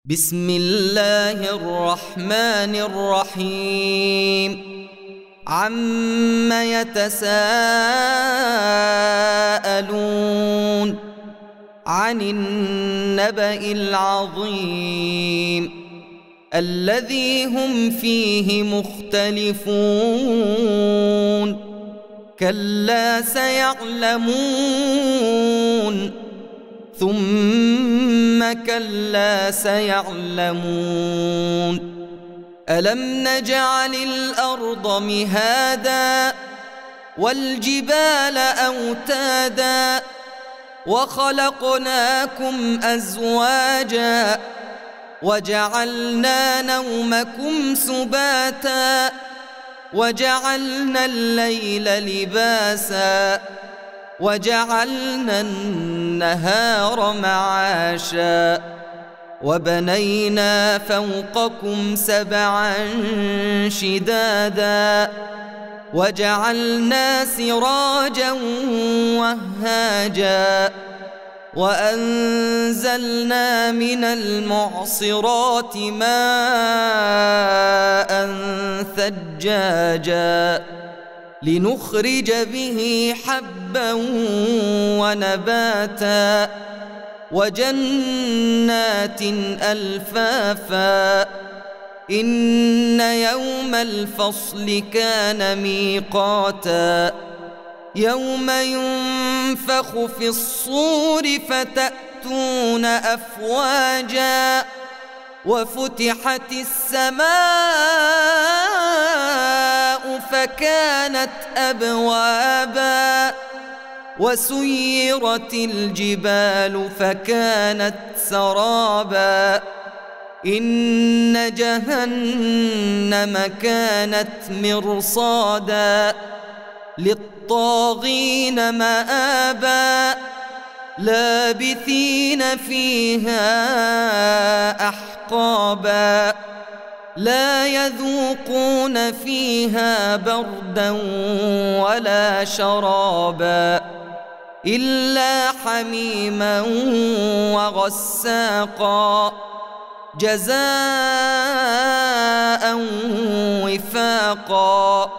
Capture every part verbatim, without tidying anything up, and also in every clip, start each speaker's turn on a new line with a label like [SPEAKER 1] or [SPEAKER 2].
[SPEAKER 1] بسم الله الرحمن الرحيم عم يتساءلون عن النبأ العظيم الذي هم فيه مختلفون كلا سيعلمون ثم كلا سيعلمون ألم نجعل الأرض مهادا والجبال أوتادا وخلقناكم أزواجا وجعلنا نومكم سباتا وجعلنا الليل لباسا وجعلنا النهار معاشا وبنينا فوقكم سبعا شدادا وجعلنا سراجا وهاجا وأنزلنا من المعصرات ماء ثجاجا لنخرج به حبا ونباتا وجنات ألفافا إن يوم الفصل كان ميقاتا يوم ينفخ في الصور فتأتون أفواجا وفتحت السماء فكانت أبوابا وسيرت الجبال فكانت سرابا إن جهنم كانت مرصادا للطاغين مآبا لابثين فيها أحقابا لا يذوقون فيها بردا ولا شرابا إلا حميما وغساقا جزاء وفاقا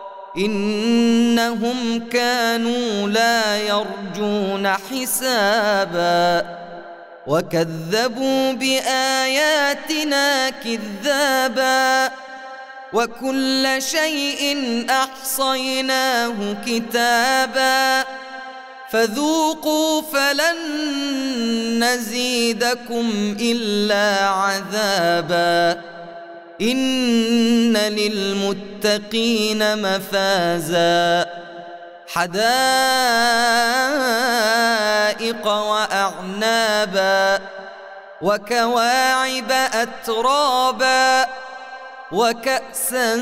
[SPEAKER 1] إنهم كانوا لا يرجون حسابا وكذبوا بآياتنا كذابا وكل شيء أحصيناه كتابا فذوقوا فلن نزيدكم إلا عذابا إن للمتقين مفازا حدائق وأعنابا وكواعب أترابا وكأسا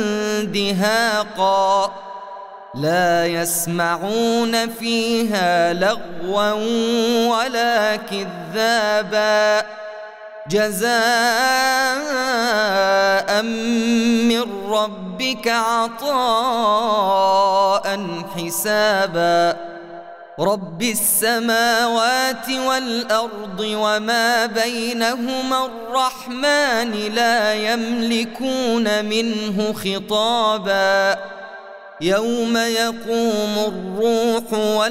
[SPEAKER 1] دهاقا لا يسمعون فيها لغوا ولا كذابا جزاء من ربك عطاء حسابا رب السماوات والأرض وما بينهما الرحمن لا يملكون منه خطابا يوم يقوم الروح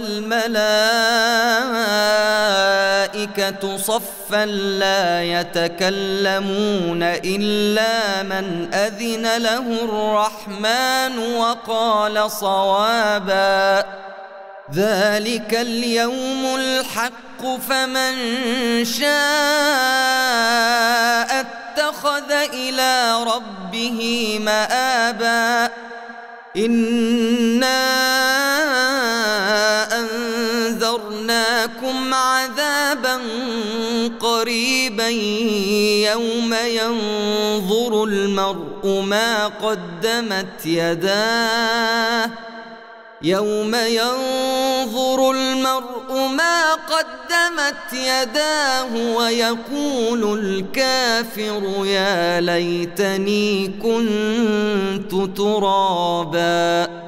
[SPEAKER 1] والملائكة صفا لا يتكلمون إلا من أذن له الرحمن وقال صوابا ذلك اليوم الحق فمن شاء اتخذ إلى ربه مآبا إنا أنذرناكم عذابا قريبا يوم ينظر المرء ما قدمت يداه يوم ينظر المرء ما قدمت يداه ويقول الكافر يا ليتني كنت ترابا.